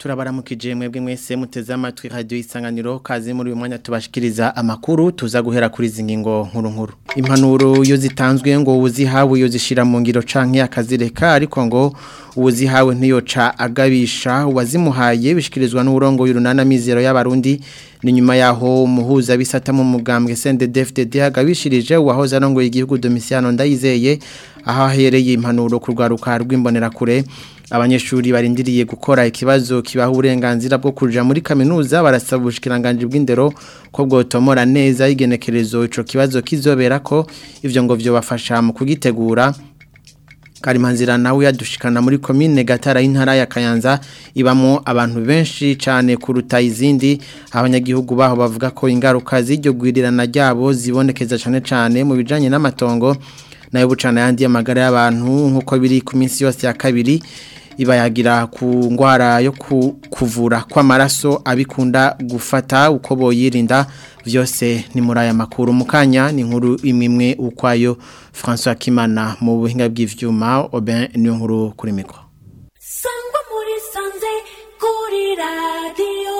Turabaramukije mwebwe mwese muteze amatwi radio Isanganiro kaze muri uyu mwanya tubashikiriza amakuru tuza guhera kuri zingingo nkuru. Impanuro yo zitanzwe ngo uzihawe yo zishira mu ngiro canke akazireka ariko ngo uzihawe ntiyoca agabisha wazimuhaye bishikirizwa n'urongo y'urunana mizero y'abarundi ni nyuma yaho muhuza bisata mu mugambwe CNDD-FDD agabishirije wahoza no ngo igihugu Domiciano Ndayizeye aho ahereye impanuro kurwaruka rw'imbonera kure abanyeshuri barindiriye gukora ikibazo kibaha uburenganzira bwo kuja muri kaminuza barasaba ubushikiranganje bw'indero ko bwotomora neza igenekerezo ico kibazo kizobera ko ivyo ngo vyo bafasha mu kugitegura Karimanzira nawe yadushikana muri commune Gatara y'intara ya Kayanza ibamo abantu benshi cyane kuruta izindi abanyagihugu baho bavuga ko ingaruka z'iryo gwirirana ryabo zibonekeza cyane mu bijanye n'amatongo nayo bucana yandi y'amagara y'abantu nkuko biri ku minsi yose ya kabiri ibayagira ku ngwara yo kuvura kw'amaraso abikunda gufata uko boyirinda vyose ni muri aya makuru mukanya ni nkuru imwe ukwayo François Kimana mu buhinga bw'ivyuma Oben niyo nkuru kuri mikro Sangwa muri sanze kuri radio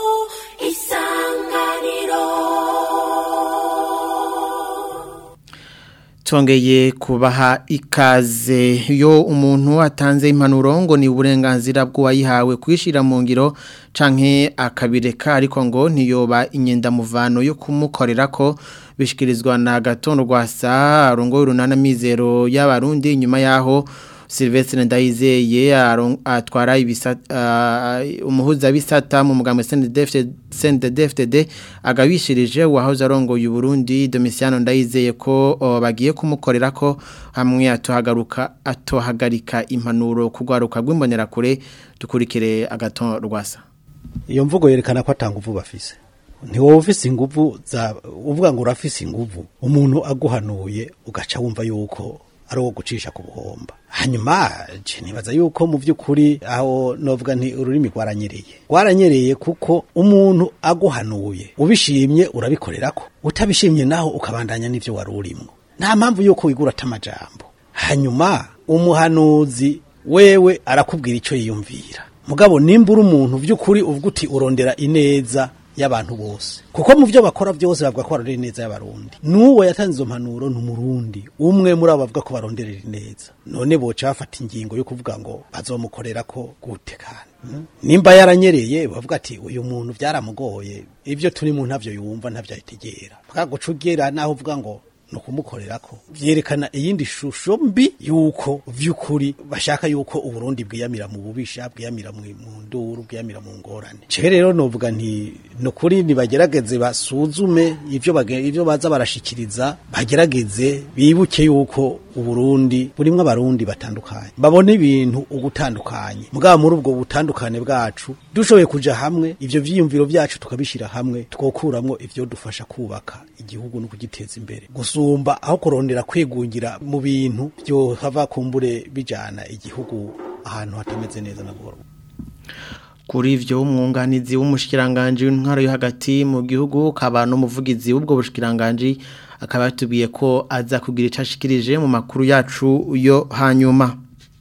Isanganiro Tongeye kubaha ikaze yo umuntu atanze impanuro ngo ni uburenganzira bw'uwayihawe kwishira mu ngiro canke akabireka ariko ngo ntiyoba inyenda muvano yo kumukorera ko bishikirizwa na Gatondo Rwasa arongo y'urunana mizero y'abarundi nyuma yaho Sylvestre Ndayizeye atwara umuhuza bisata mu mugambo CNDD-FDD agabishirije wahoze arongo y'u Burundi Domiciano Ndayizeye ko bagiye kumukorera ko hamwe atohagarika impanuro kugwaruka rw'imbonera kure dukurikire Agaton Rwasa. Iyo mvugo yerekana ko atanga uvu bafise. Ntiwowe ufise inguvu uvuga ngo urafise inguvu umuntu aguhanuye ugaca wumva yuko ari wo gucisha ku buhomba. Hanyuma nibaza yuko mu by'ukuri aho novuga nti ururimi rwaranyereye kuko umuntu aguhanuye ubishimye urabikorerako utabishimye naho ukabandanya n'ivyo wari urimo nta mpamvu yuko wigura tamajambo. Hanyuma umuhanuzi wewe arakubwira ico yiyumvira mugabo nimbura umuntu by'ukuri uvuga uti urondera ineza y'abantu bose kuko mu byo bakora byose bavuga ko barondera ineza y'abarundi nuwo yatanze izo mpanuro n'umurundi umwe muri abo bavuga ko baronderera ineza none boca bafata ingingo yo kuvuga ngo bazomukorera ko gutekana nimba yaranyereye bavuga ati uyu muntu byaramugoye ivyo turi mu ntavyo yumva ntavyo yitegera bakagucugera naho uvuga ngo no kumukorerako vyerekana iyindi shusho mbi yuko vyukuri bashaka yuko uburundi bwiyamira mu bubisha bwiyamira mu nduru bwiyamira mu ngorane cere rero novuga nti no kuri nibagerageze basuzume ivyo baza barashikiriza bagerageze bibuke yuko uburundi burimwe abarundi batandukanye babone ibintu ugutandukanye mugabo muri ubwo butandukane bwacu dushoboye kuja hamwe ivyo vyiyumviro vyacu tukabishira hamwe twokuramwo ivyo dufasha kubaka igihugu no kugiteza imbere gusumba aho kurondera kwegungira mu bintu byo hava kumbure bijana igihugu ahantu hatameze neza na boro. Kuri ivyo umwunganizi w'umushikiranganje w'intwaro yo hagati mu gihugu kaba no muvugizi w'ubwo bushikiranganje akaba yatubiye ko aza kugira icashikirije mu makuru yacu yo hanyuma.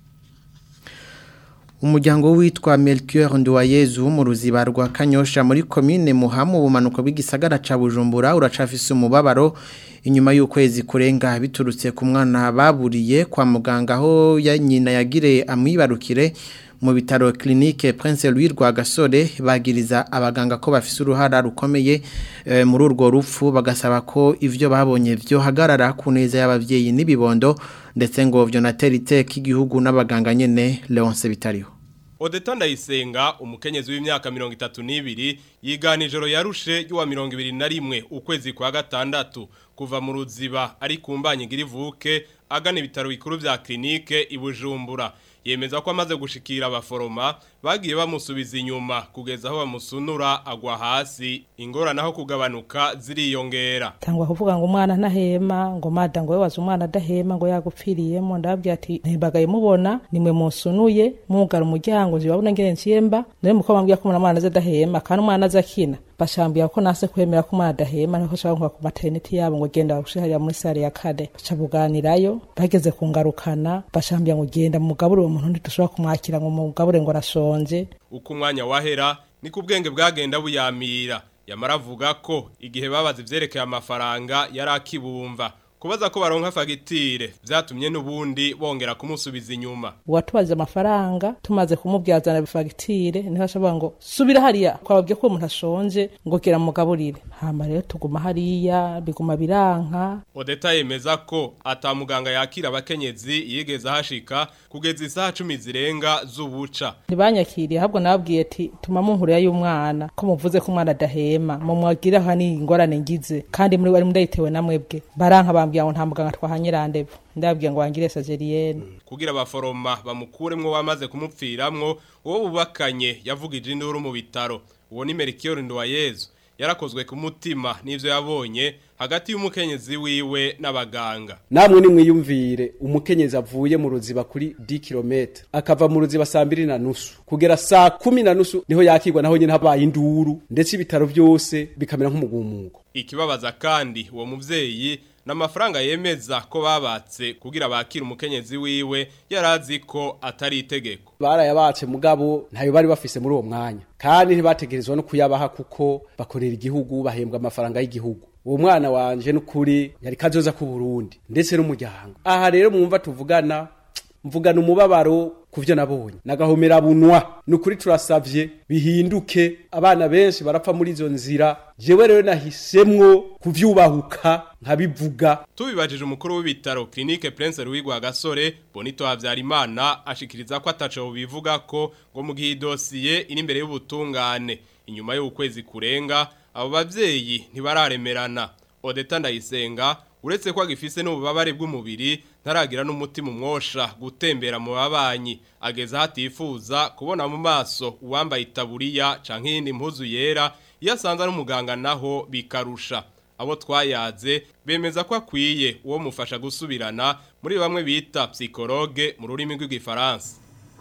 Umuryango witwa Melchior Nduwayezu mu ruziba rwa Kanyosha muri commune Muhamu bumanuko bw'igisagara ca Bujumbura uracafise umubabaro inyuma y'ukwezi kurenga biturutse ku mwana baburiye kwa muganga aho ya nyina yagire amwibarukire mu bitaro clinique Prince Louis Rwagasore bagiriza abaganga ko bafise uruhara rukomeye muri urwo rupfu bagasaba ko ivyo babonye vyo hagarara ku neza y'abavyeyi n'ibibondo ndetse ngo vyo natera iteka igihugu n'abaganga nyene Leonce Bitariho. Odeta Ndayisenga umukenyezi w'imyaka 32 yigana ijoro yarushe y'uwa 21 ukwezi kwa gatandatu kuva mu ruziba ari kumbanye ngirivuke agana ibitaro bikuru vya clinique ibujumbura yemeza ko amaze gushikira abaforoma bagiye bamusubiza inyuma kugeza aho bamusunura agwa hasi ingora naho kugabanuka ziriyongera tangwa kuvuga ngo umwana ntahema ngo mada ngo wewaza umwana adahema ngo yagupfiriyemo ndababwiye ati ntibagaye mubona nimwe musunuye mugara umuryango zibabona ngene nsiyemba none muko bambwiye ko umwana aza adahema kandi umwana aza akina bashambira ko nase kwemera ko umwana adahema niko shaka ku maternity yabo ngo genda gushihariya muri sare ya kade bacabuganirayo bageze kungarukana bashambira ngo genda mugabure uwo muntu ntidushobora kumwakira ngo mugabure ngo arashonje. Uko umwanya wahera ni ku bwenge bwagenda buyamira yamara avuga ko igihe babaze ivyerekeye amafaranga yari akibumva kubaza ko baronka fagitire vyatumye nubundi bongera kumusubiza inyuma. Watubaje amafaranga tumaze kumubyazana fagitire niho ashavuga ngo subira hariya kwababye ko umuntu ashonje ngo kera mugaburire. Hama rero tuguma hariya biguma biranka. Odeta yemeza ko atamuganga yakira abakenyezi yigeze hashika kugeza isaha 10 zirenga z'ubuca. Ntibanyakiriye ahubwo nababwiye ati tuma munkuru y'umwana ko muvuze ko umwana adahema mu mwagira hani ingorane ngize kandi muri bari mudayitewe namwebwe baranka bambwiye ngo nta muganga twahanyirandebo ndabwiye ngo wangire sajerienne kugira abaforoma bamukuremwo bamaze kumupfiramwo uwo bubakanye yavugije induru mu bitaro. Uwo ni Melchior Nduwayezu yarakozwe ku mutima n'ivyo yabonye hagati y'umukenyezi wiwe n'abaganga. Namwe nimwiyumvire umukenyezi avuye mu ruziba kuri 10 km akava mu ruziba saa 2:30 kugera saa 10:30 niho yakirwa naho nyine habaye induru ndetse ibitaro byose bikamera nk'umugumuko. Ikibabaza kandi uwo muvyeyi n'amafaranga yemeza ko babatse kugira bakira umukenyezi wiwe yarazi ko atari itegeko. Barayabatse mugabo ntayo bari bafise muri uwo mwanya kandi ntibategerezwa no kuyabaha kuko bakorera igihugu bahembwa amafaranga y'igihugu. Uwo mwana wanje n'ukuri yari kazoza ku Burundi ndetse n'umuryango. Aha rero mwumva tuvugana mvugana umubabaro kuvyo nabonye nagahomera bunwa n'ukuri turasavye bihinduke abana benshi barapfa muri izo nzira. Jewe rero nahisemwo kuvyubahuka nkabivuga. Tubibajije umukuru w'ibitaro Clinique Prince Louis Gasore Bonito Havyarimana ashikiriza ko ataco bivuga ko ngo mu gihe dosiye iri imbere y'ubutungane inyuma y'ukwezi kurenga abo bavyeyi ntibararemerana. Odeta Ndayisenga uretse ko agifise n'ububabare bw'umubiri ntaragira n'umutima umwosha gutembera mu babanyi ageza hatifuza kubona mu maso uwambaye itaburiya canke iyindi mpuzu yera iyo asanze ari umuganga naho bikarusha. Abo twayaze bemeza ko akwiye uwo mufasha gusubirana muri bamwe bita psychologue mu rurimi rw'igifaransa.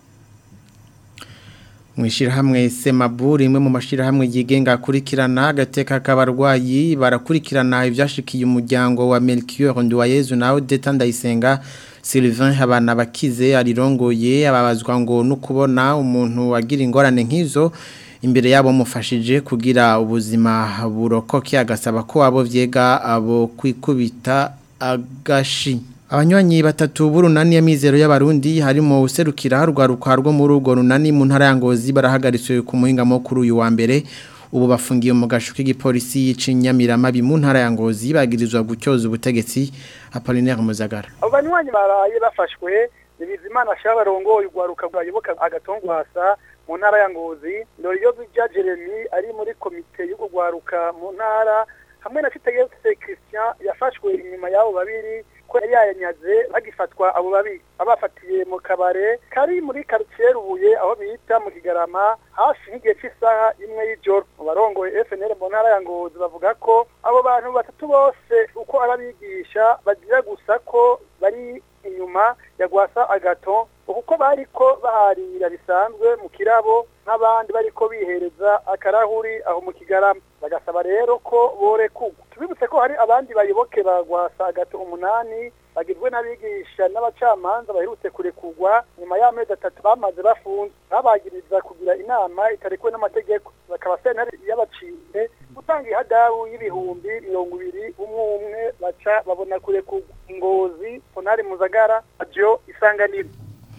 Mwishirahamwe Semaburi imwe mu mashirahamwe yigenga akurikirana agateka k'abarwayi barakurikirana ivyashikiye umuryango wa Melchior Nduwayezu na Odeta Ndayisenga. Sylvain Habana bakize arirongoye ababazwa ngo no kubona umuntu wagira ingorane nk'izo imbere yabo mufashije kugira ubuzima burokoke agasaba ko abo vyega abo kwikubita agashi. Abanywanyi batatu burunani ya mizero y'abarundi harimo userukira rwaruka rwo muri urwo runani mu ntara ya Ngozi barahagaritse ku muhinga mukuru uyu wa mbere. Ubu bafungiye mu gasho k'igipolisi y'Inyamirama mu ntara ya Ngozi bagirizwa gucyoza ubutegetsi. Apollinaire Muzagara. Abanywanyi baraye bafashwe Bizimana Shabarongo urwaruka rwayoboka agatongwasa mu ntara ya Ngozi. Ndoriyo bija Jeremy ari muri komite y'urwaruka mu ntara hamwe na Fitegetse Christian yafashwe inyuma yabo babiri ko yayanyaze bagifatwa abo babiri abafatiye mu kabare kari muri quartier Rubuye aho bita mu Kigarama hafi n'igihe cy'isaha imwe y'ijoro. Barongoye FNL mu ntara ya Ngozi bavuga ko abo bantu batatu bose uko arabigisha bagira gusa ko bari inyuma ya Gwasa Agaton kuko bariko baharira bisanzwe mu kirabo n'abandi bariko bihereza akarahuri aho mu Kigarama. Bagasaba rero ko bore kugwa. Tubibutse ko hari abandi bayoboke bagwasa Agaton 8 bagizwe n'abigisha n'abacamanza baherutse kurekugwa nyuma y'amezi 3 bamaze bafunze babagiriza kugira inama itarekwe n'amategeko. Bakaba sentare y'abaciye gutanga ihadabu y'ibihumbi 200 umwe baca babona kurekugwa. Ngozi Ponari Muzagara Ajo Isanganiro.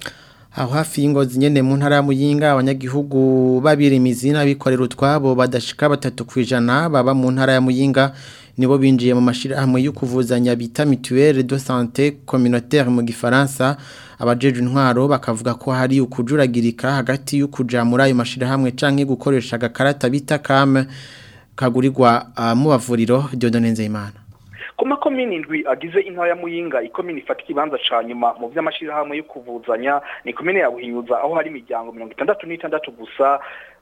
Aho hafi y'Ingozi nyene mu ntara ya Muyinga abanyagihugu babirimizi n'abikorera utwabo badashika 3% baba mu ntara ya Muyinga nibo binjiye mu mashirahamwe yo kuvuzanya bita mutuelle de santé communautaire mu gifaransa. Abajeje intwaro bakavuga ko hari ukujuragirika hagati y'ukuja muri ayo mashirahamwe canke gukoresha agakarata bita CAM kagurirwa mu bavuriro. Dieudonne Nzeyimana. Kuma komini ndwi agize intara ya Muyinga ikomini ifata ikibanza ca nyuma mu vy'amashirahamwe yo kuvuzanya ni komine ya Buhinyuza aho hari imiryango 66 gusa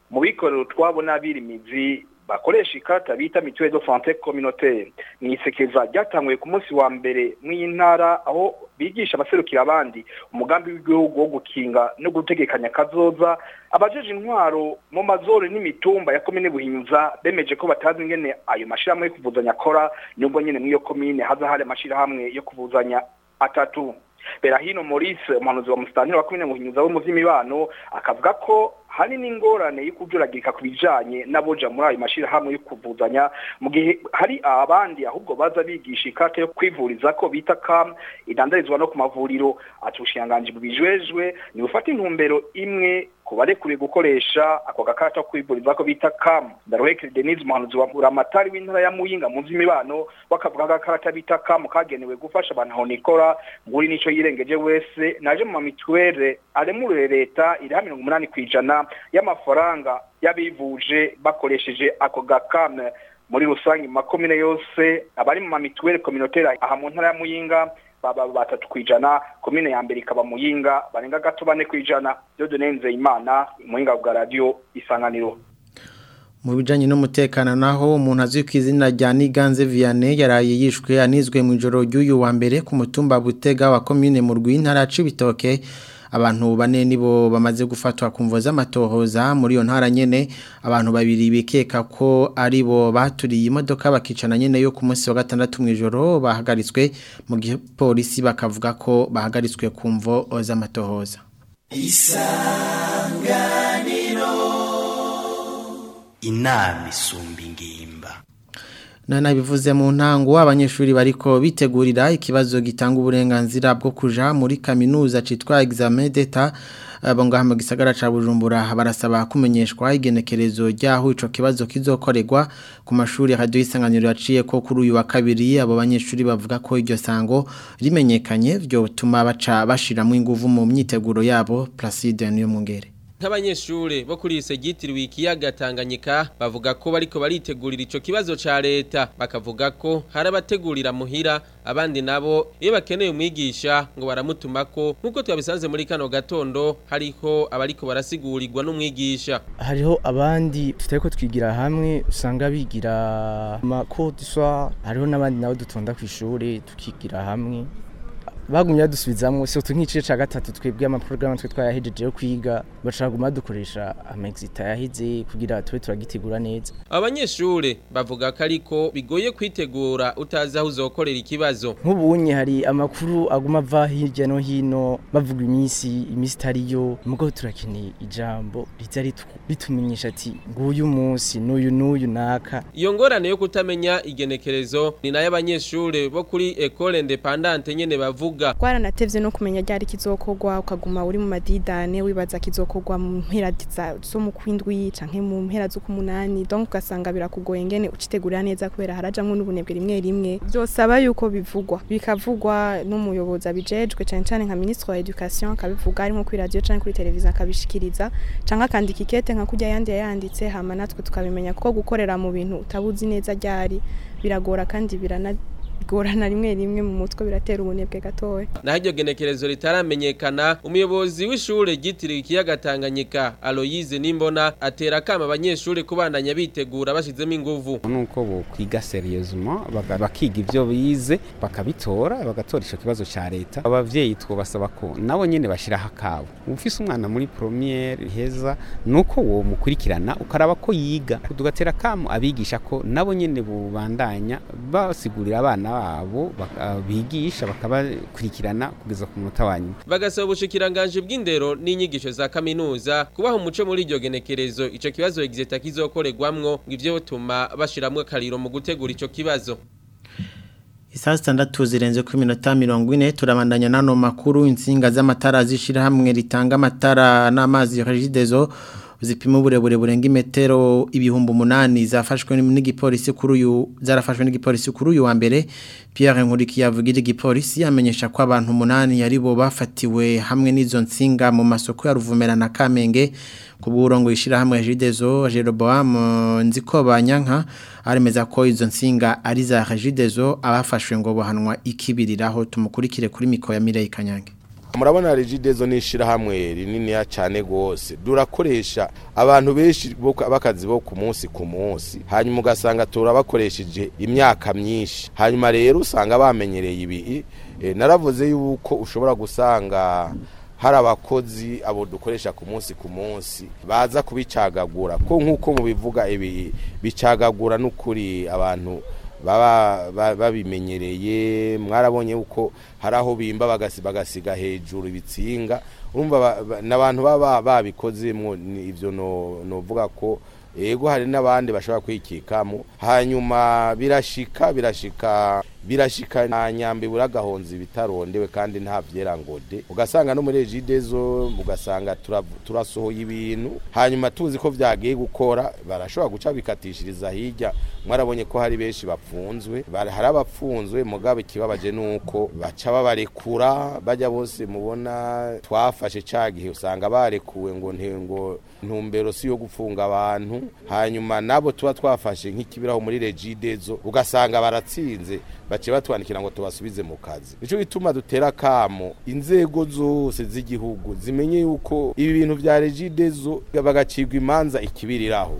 mu bikorero twabo n'abirimizi bakoresha ikarata bita mutuelle de santé communautaire ni isekeza ryatanguye ku munsi wa mbere mw'intara aho bigisha abaserukira abandi umugambi w'igihugu wo gukinga no gutegekanya kazoza abajeje intwaro mu mazore n'imitumba ya komine Buhinyuza bemeje ko batazi ingene ayo mashirahamwe yo kuvuzanya akora nubwo nyene mwiyo komine haza hari amashirahamwe yo kuvuzanya atatu. Berahino Maurice umuhanuzi wa musitanteri wa komine Buhinyuza wo mu vy'imibano akavuga ko hari n'ingorane y'ukujuragirika kubijanye n'aboja muri ayo mashirahamwe yo kuvuzanya mu gihe hari abandi ahubwo baza bigisha ikate yo kwivuriza ko bita CAM idandarizwa no ku mavuriro atushinganje bubijejwe ni ufata intumbero imwe kubarekuriye gukoresha ako gakata kwivuriza ko bita CAM. Ndaroheke Denise umuhanuzi wa Buramatari w'intara ya Muyinga mu vy'imibano bakavuga gakata bita CAM kagenewe gufasha abantu aho nikora nguri nico yirengeje wese naje mu mituelle aremurere leta iri 80% y'amafaranga y'abivuje bakoresheje ako gakame muri rusangi makomine yose abari mu mituelle communautaire aha mu ntara ya Muyinga baba 3% komine ya mbere ikaba Muyinga barenga gato 4% Dodonenze Imana Muyinga bwa radio Isanganiro. Mu bijanye n'umutekano naho umuntu azwi ku izina rya Niganze Vianney yaraye yishwe anizwe mu ijoro ry'uyu wa mbere ku mutumba Butega wa komine mu Rwintara Cibitoke. Abantu bane nibo bamaze gufatwa ku mvo z'amatohoza muri yo ntara nyene abantu babiri bikeka ko ari bo baturiye imodoka bakicana nyene yo ku munsi wa gatandatu mu ijoro bahagaritswe mu gihe polisi bakavuga ko bahagaritswe ku mvo z'amatohoza. Isanganiro inama isumba ingimba. Nana bivuze mu ntango abanyeshuri bariko bitegurira ikibazo gitanga uburenganzira bwo kuja muri kaminuza citwa examen d'etat bonga mu gisagara ca Bujumbura barasaba kumenyeshwa igenekerezo ryaho ico kibazo kizokorerwa ku mashuri Radio Isanganiro yaciye ko kuri uyu wa kabiri abo banyeshuri bavuga ko iryo sango rimenyekanye byo bituma baca bashiramo inguvu mu myiteguro yabo. Placide niyo mungere nk'abanyeshure bo kuri isegitiriwe ikiyaga Tanganyika bavuga ko bariko baritegurira ico kibazo ca leta bakavuga ko hari abategurira muhira abandi nabo iyo bakeneye umwigisha ngo baramutumako nkuko twabisanze muri kano gatondo hariho abariko barasigurirwa n'umwigisha. Hariho abandi tutariko twigira hamwe usanga bigira makodiswa hariho n'abandi nabo dutonda ku ishuri tukigira hamwe bagumya dusubizamwe so tunkice ca gatatu twebwe amaprogramme twe twayahejeje yo kwiga bacaguma dukoresha amexita yahize kugira tube turagitegura neza. Abanyeshure bavuga ko ariko bigoye kwitegura utazi aho uzokorera ikibazo. Nk'ubunye hari amakuru aguma ava hirya no hino bavuga imisi tariyo mugo turakeneye ijambo rizari bitumenyesha ati nguyu munsi n'uyu naka. Iyo ngorane yo kutamenya igenekerezo ni nayo abanyeshure bo kuri École Indépendante nyene bavuga. Twaranatevye no kumenya ryari kizokorwa ukaguma uri mu madidane wibaza kizokorwa mu mpera zo mu kwindwi canke mu mpera zo kumunani donc ugasanga birakugoye ngene ucitegurira neza kubera harajamwe n'ubunebwe rimwe byosaba yuko bivugwa bikavugwa n'umuyobozi abijejwe cyane nka ministre wa education kabivuga arimo kuri radio canke kuri televiziyo akabishikiriza canke akandika ikete nka kujya yandi yanditse hama natwe tukabimenya kuko gukorera mu bintu utabuzi neza ryari biragora kandi gorana rimwe mu mutwe biratera ubunebwe gatoya. Na iryo genekerezo ritaramenyekana umuyobozi w'ishure gitiriwe ikiyaga Tanganyika Aloyize Nimbona atera kama abanyeshure kubandanya bitegura bashizemo inguvu. Nuko bo kwiga seriousement bakiga ivyo bize bakabitora bagatora ico kibazo ca leta. Abavyeyi twobasaba ko nabo nyene bashira hakabo. Ufise umwana muri première heza nuko wo mukurikirana ukaraba ko yiga. Tugatera kama abigisha ko nabo nyene bubandanya basigurira abana abo bigisha bakabakurikirana kugeza ku munota wanyu. Bagasaba ubushikiranganje bw'indero n'inyigisho za kaminuza kubaha umuco muri iryo genekerezo ico kibazo exeta kizokorerwamwo ngivyo bituma bashiramwe kariro mu gutegura ico kibazo. Isaa 6 zirenze ku minota 40 turabandanya nano makuru insinga z'amatara zishira hamwe ritanga amatara n'amazi Regideso zipima uburebure burenga imetero ibihumbi 8 zafashwe n'igipolisi kuri uyu wa mbere. Pierre Nkuriki yavugira igipolisi amenyesha ko abantu 8 yari bo bafatiwe hamwe n'izo nsinga mu masoko ya Ruvumera na Kamenge ku bw'urongo yishira hamwe Regideso Jeroboam Nzikobanyanka aremeza ko izo nsinga ari za Regideso abafashwe ngo bohanwa ikibiriraho tumukurikire kuri miko ya Mireille Kanyange. murabona Regideso nishira hamwe rinini ya cyane gose durakoresha abantu benshi bakazi bo ku munsi hanyuma ugasanga turabakoresheje imyaka myinshi hanyuma rero usanga bamenyereye ibi naravuze yuko ushobora gusanga hari abakozi abo dukoresha ku munsi baza kubicagagura ko nkuko mubivuga ibi bicagagura n'ukuri abantu baba babimenyereye mwarabonye uko haraho bimba bagasiga hejuru ibitsinga urumva nabantu baba babikozemo ivyo no ko ego hari nabandi bashobora kwikikamo hanyuma birashika na nyambi buragahonza bitarondewe kandi nta vyerangode ugasanga no muri Regideso ugasanga turasohoye ibintu hanyuma tuzi ko vyagiye gukora barashobora guca bikatishiriza hirya mwarabonye ko hari benshi bapfunzwe hari abapfunzwe mugabe kibabaje nuko baca babarekura bajya bose mubona twafashe cagihe usanga barekuwe ngo ntumbero si yo gufunga abantu hanyuma nabo tuba twafashe nk'ikibiraho muri Regideso ugasanga baratsinze bace batwandikira ngo tubasubize mu kazi nico bituma dutera kamo inzego zose z'igihugu zimenye yuko ibi bintu vya Regideso bagacirwa imanza ikibiriraho.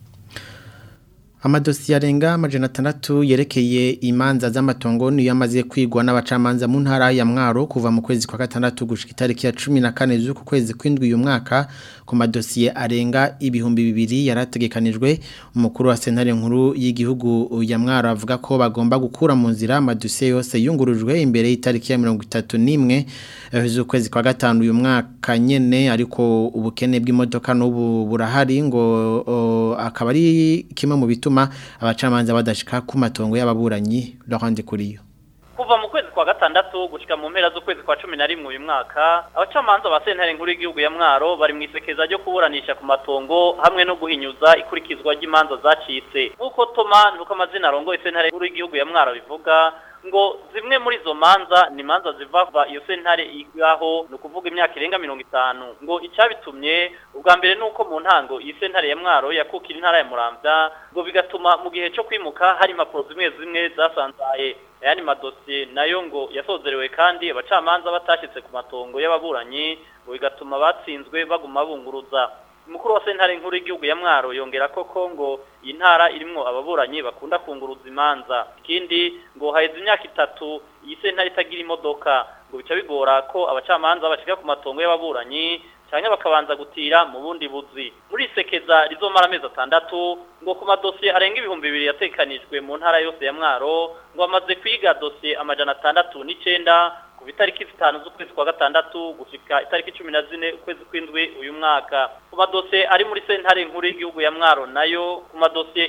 Amadosiye arenga 600 yerekeye imanza z'amatongo niyo yamaze kwigwa n'abacamanza mu ntara ya Mwaro kuva mu kwezi kwa gatandatu gushika itariki ya 14 z'uku kwezi kw'indwi uyu mwaka ku madosiye arenga 2,000 yarategekanijwe umukuru wa sentare nkuru y'igihugu ya Mwaro avuga ko bagomba gukura mu nzira amadosiye yose yungurujwe imbere y'itariki ya 31 z'ukwezi kwa gatanu uyu mwaka nyene ariko ubukene bw'imodoka n'ubu burahari ngo akaba ari kimwe mu bituma abacamanza badashika ku matongo y'ababuranyi Laurent Kuriyo kuva mu kwezi kwa gatandatu gushika mu mpera z'ukwezi kwa 11 uyu mwaka abacamanza ba sentare nkuru y'igihugu ya Mwaro bari mu isekeza ryo kuburanisha ku matongo hamwe no guhinyuza ikurikizwa ry'imanza zacitse nkuko Toma nuko amazina arongoye sentare nkuru y'igihugu ya Mwaro bivuga ngo zimwe muri zo manza ni manza ziva iyo sentare igaho no kuvuga imyaka irenga 50 ngo icabitumye ubwa mbere nuko mu ntango iyi sentare ya Mwaro yakukira intara ya Muramvya ngo bigatuma mu gihe cyo kwimuka hari impapuro zimwe zasanzaye yani madosiye nayo ngo yasozerewe kandi abacamanza batashitse ku matongo y'ababuranyi ngo bigatuma batsinzwe baguma bunguruza umukuru wa sentare nkuru y'igihugu ya Mwaro yongera ko Kongo intara irimo ababuranyi bakunda kunguruza imanza ikindi ngo haheze imyaka 3 iyi sentare itagira imodoka ngo bica bigora ko abacamanza bashika ku matongo y'ababuranyi cyane bakabanza gutira mu bundi buzi muri sekeza rizomara amezi 6 ngo ku madosiye arenga 2,000 yatekanijwe mu ntara yose ya Mwaro ngo amaze kwiga dosiye amajana 69 ku itariki 5 z'ukwezi kwa gatandatu gushika itariki 14 ukwezi kw'indwi uyu mwaka ku madosiye ari muri sentare nkuru y'igihugu ya Mwaro nayo ku madosiye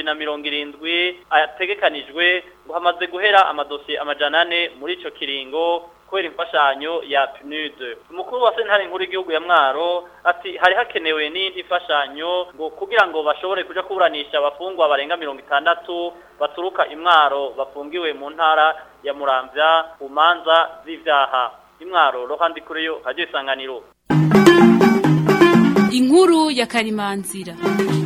1070 ategekanijwe ngo hamaze guhera amadosiye amajana 4 muri ico kiringo kwera imfashanyo ya PNUD umukuru wa sentare nkuru y'igihugu ya Mwaro ati hari hakenewe n'indi mfashanyo ngo kugira ngo bashobore kuja kuburanisha abafungwa barenga 60 baturuka imwaro bafungiwe mu ntara ya Muramvya umanza z'ivyaha imwaro Rohandi Kuriyo haje isanganiro inkuru ya Karimanzira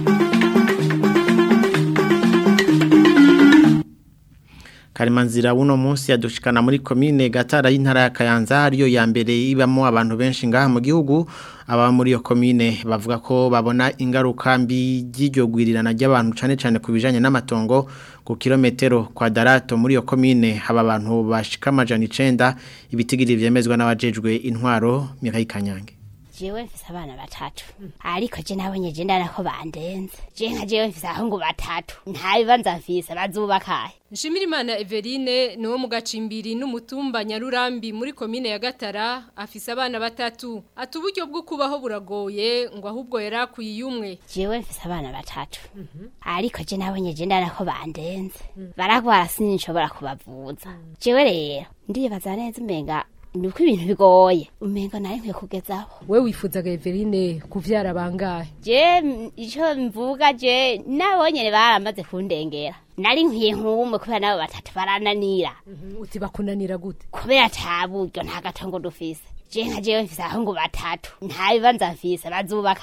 Karimanzira uno munsi yadushikana muri commune Gatara y'intara ya Kayanza ariyo ya mbere ibamo abantu benshi ngaha mu gihugu aba muri iyo commune bavuga ko babona ingaruka mbi y'iryo gwirirana ry'abantu cyane kubijanye n'amatongo ku kilometero kwadarato muri iyo commune haba abantu bashika 900 ibitigiri vyemezwa n'abajejwe intwaro Mirayi Kanyange jewe mfise abana 3 ariko je nabonye je ndarako bandenze je nka jewe mfise ahungu 3 nta bibanza mfise bazubakaye Nshimirimana Everine niwo mu gacimbiri n'umutumba Nyarurambi muri commune ya Gatara afise abana 3 ati uburyo bwo kubaho buragoye ngo ahubwo yarakuyumwe jewe mfise abana 3 ariko je nabonye je ndarako bandenze baragwara sinshobora kubavuza jewe rero ndibaza neza umenga nuko ibintu bigoye umenga nari nkwiye kugezaho we wifuzaga Everine kuvyara bangahe je ico mvuga je nabonye baramaze kundengera nari nkwiye nk'umwe kubera nabo 3 barananira uti bakunanira gute kubera taburyo nta gatongo dufise je nka jewe mfise ahungu 3 nta bibanza mfise bazubakaye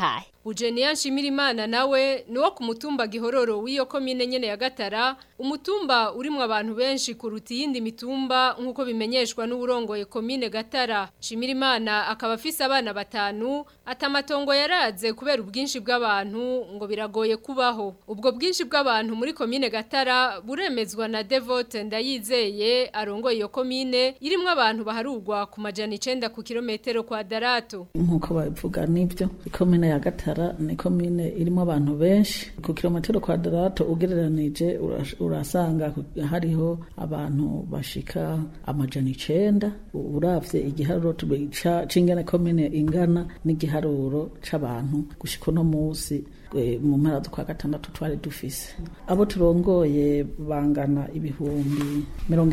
Eugenia Nshimirimana nawe niwo ku mutumba Gihororo w'iyo komine nyene ya Gatara, umutumba urimo abantu benshi kuruta iyindi mitumba nkuko bimenyeshwa n'uburongoye komine Gatara. Nshimirimana akaba afise abana batanu, atamatongo yaraze kubera ubwinshi bw'abantu ngo biragoye kubaho. Ubwo bwinshi bw'abantu muri komine Gatara buremezwa na Devote Ndayizeye arongoye iyo komine irimwo abantu baharugwa ku majana 9 ku kilometero kwadarato. Nkuko bavuga nibyo, ikomine ya Gatara ni komine irimo abantu benshi ku kilometero kwadarato ugereranije urasanga hariho abantu bashika amajana 9 uravye igiharuro tubica cingana komine ingana n'igiharuro c'abantu gushika no musi mu mpera zo kwa gatandatu twari dufise abo turongoye bangana ibihumbi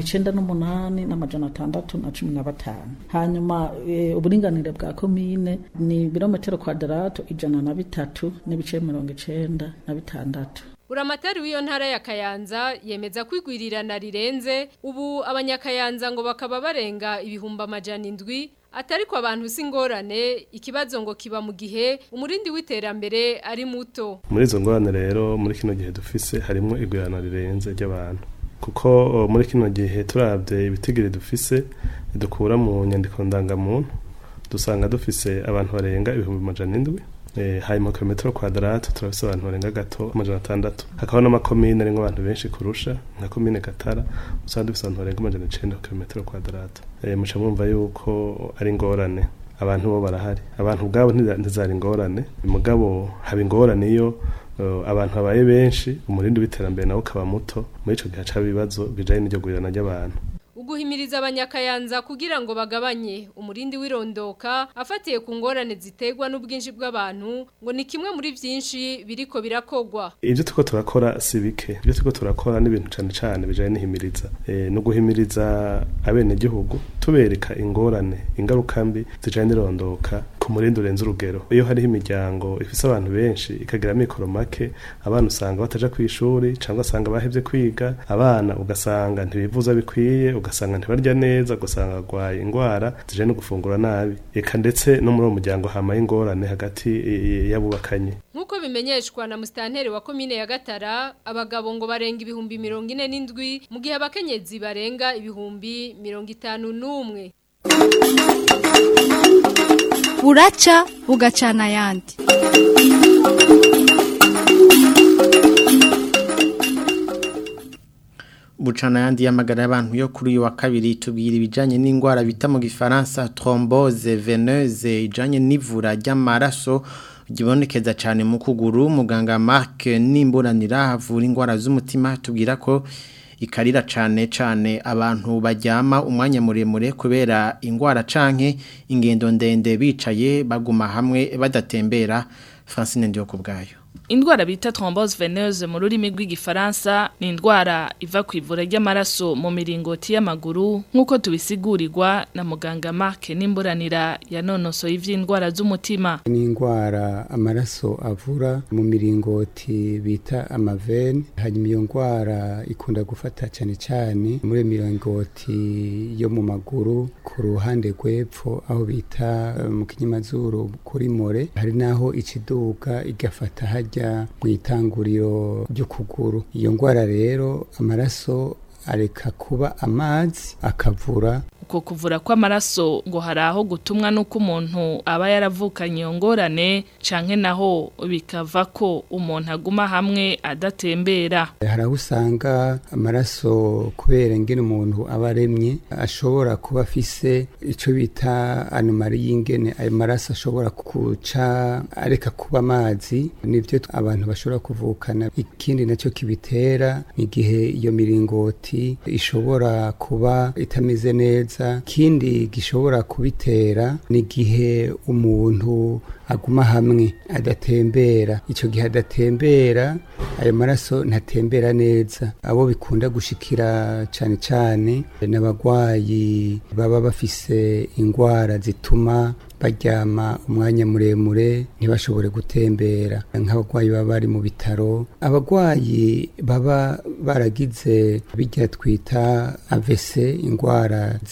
98 n'amajana 615 hanyuma uburinganire bwa komine ni birometero kwadarato 103 n'ibice 96. Uramatari w'iyo ntara ya Kayanza yemeza kwigwirirana rirenze ubu abanyakayanza ngo bakaba barenga ibihumbi amajana 7 atariko abantu singorane ikibazo ngo kiba mu gihe umurindi w'iterambere ari muto. Muri izo ngorane rero muri kino gihe dufise harimo igwirana rirenze ry'abantu kuko muri kino gihe turavye ibitigiri dufise dukura mu nyandiko ndangamuntu dusanga dufise abantu barenga ibihumbi amajana 7 hanyuma kilometero kwadarato turafise abantu barenga gato amajana 6 hakaba n'amakomine arenga abantu benshi kurusha nka komine Gatara usanga dufise abantu barenga amajana 9 kilometero kwadarato muca mwumva yuko ari ingorane abantu bo barahari abantu ubwabo ntizari ingorane mugabo haba ingorane iyo abantu babaye benshi umurindi w'iterambere nawo ukaba muto muri ico gihe c'abibazo bijanye n'iryo gwirana ry'abantu. Uguhimiriza abanyakayanza kugira ngo bagabanye umurindi w'irondoka afatiye ku ngorane ziterwa n'ubwinshi bw'abantu ngo ni kimwe muri byinshi biriko birakogwa. Ivyo tuko turakora sibike ivyo tuko turakora n'ibintu cyane bijanye n'ihimiriza no guhimiriza abene gihugu tubereka ingorane ingaruka mbi zijanye n'irondoka ku murindi urenze urugero. Iyo hari imiryango ifise abantu benshi ikagira mikoro make abana usanga bataja kwishuri cyangwa asanga bahevye kwiga abana ugasanga ntibivuza bikwiye ugasanga ntibarya neza ugasanga agwaye ingwara zije no gufungura nabi eka ndetse no muri uwo muryango hamaye ingorane hagati y'abubakanye. Nkuko bimenyeshwa na mustanteri wa komine ya Gatara abagabo ngo barenga ibihumbi 47 mu gihe abakenyezi barenga ibihumbi 51. Buraca bugacana yandi. Bucana yandi yamagara y'abantu yo kuri uyu wa kabiri tubwira ibijanye n'ingwara bita mu gifaransa thrombose veneuse ijanye n'ivura ry'amaraso gibonekeza cyane mu kuguru. Muganga Mark Nimburanira havura ingwara z'umutima tubwira ko ikarira cyane abantu bajyama umwanya muremure kubera ingwara canke ingendo ndende bicaye baguma hamwe badatembera. Francine Ndiyo kubgayo. Indwara bita thrombose veneuse mu rurimi rw'igifaransa ni indwara iva ku ivura ry'amaraso mu miringoti y'amaguru nk'uko tubisigurirwa na muganga Mark Nimburanira yanonosoye ivy'indwara z'umutima. Ni indwara amaraso avura mu miringoti bita amavene hanyuma iyo ndwara ikunda gufata cyane muri miringoti yo mu maguru ku ruhande rw'epfo aho bita mu kinyamazuru kuri more hari naho ikiduga igafata hajya mu itanguriro ry'ukuguru. Iyo ndwara rero amaraso areka kuba amazi akavura. Uko kuvura kw'amaraso ngo haraho gutumwa nuko umuntu aba yaravukanye iyo ngorane canke naho bikava ko umuntu aguma hamwe adatembera. Haraho usanga amaraso kubera ngene umuntu aba aremye ashobora kuba afise ico bita anomali y'ingene ayo maraso ashobora kuca areka kuba amazi nivyo abantu bashobora kuvukana. Ikindi nacyo kibitera igihe iyo miringoti ishobora kuba itameze neza. Kindi gishobora kubitera ni gihe umuntu aguma hamwe adatembera. Ico gihe adatembera ayo maraso ntatembera neza. Abo bikunda gushikira cyane n'abagwayi baba bafise ingwara zituma baryama umwanya muremure ntibashobore gutembera nk'abagwayi baba bari mu bitaro. Abagwayi baba baragize bijya twita AVC ingwara zituma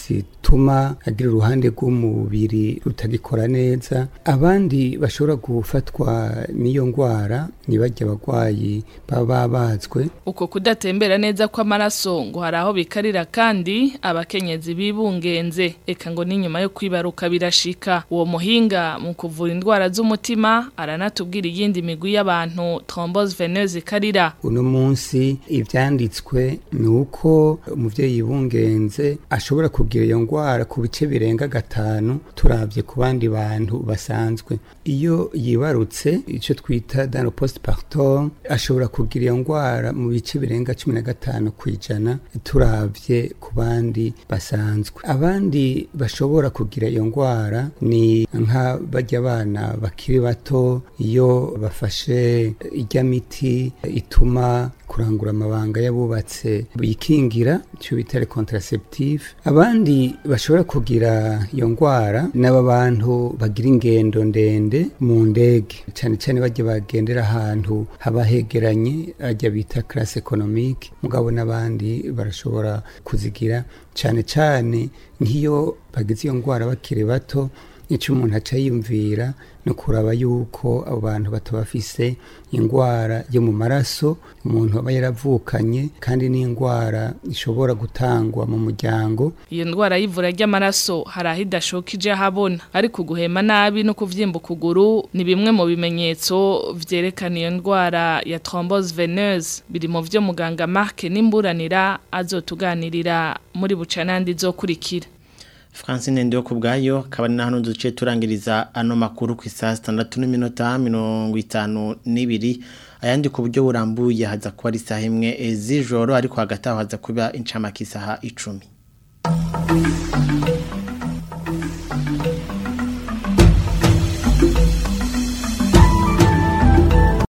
bituma agira uruhande rw'umubiri rutagikora neza. Abandi bashobora gufatwa n'iyo ngwara ni barya abagwayi baba bazwe. Uko kudatembera neza kw'amaraso ngo hari aho bikarira kandi abakenyezi bibungenze eka ngo n'inyuma yo kwibaruka birashika. Uwo muhinga mu kuvura indwara z'umutima aranatubwira iyindi migwi y'abantu thrombose veineuse ikarira. Uno munsi ivyanditswe ni uko umuvyeyi yibungenze ashobora kugira iyo ngwara ku bice birenga 5 turavye ku bandi bantu basanzwe. Iyo yibarutse ico twita dans le postpartum ashobora kugira iyo ngwara mu bice birenga 15 kwijana turavye ku bandi basanzwe. Abandi bashobora kugira iyo ngwara ni nka barya abana bakiri bato iyo bafashe ijya miti ituma kurangura amabanga yabubatse bikingira cyo bitare contraceptive. Abandi bashobora kugira iyo ngwara n'aba bantu bagira ingendo ndende mu ndege cyane cyane bajye bagendera ahantu haba hegeranye ajya bita classe économique. Mugabo n'abandi barashobora kuzigira cyane cyane nk'iyo bagize iyo ngwara bakiri bato. Icyo umuntu aca yumvira no kuraba yuko abo bantu batabafise ingwara yo mu maraso umuntu aba yaravukanye kandi n'ingwara ishobora gutangwa mu muryango. Iyo ndwara y'ivura ry'amaraso hari aho idashokije habona ariko guhema nabi no kuvyimba ukuguru ni bimwe mu bimenyetso vyerekana iyo ndwara ya thrombose veineuse. Biri mu vyo muganga Mark Nimburanira azotuganirira muri bucanandi zokurikira. Francine ndio kubgayo kabari na hano duce turangiriza ano makuru ku saa 6:52 ayandi ku buryo burambuye haza kuba ari saha imwe z'ijoro ariko hagati aho haza kuba incamake isaha 10.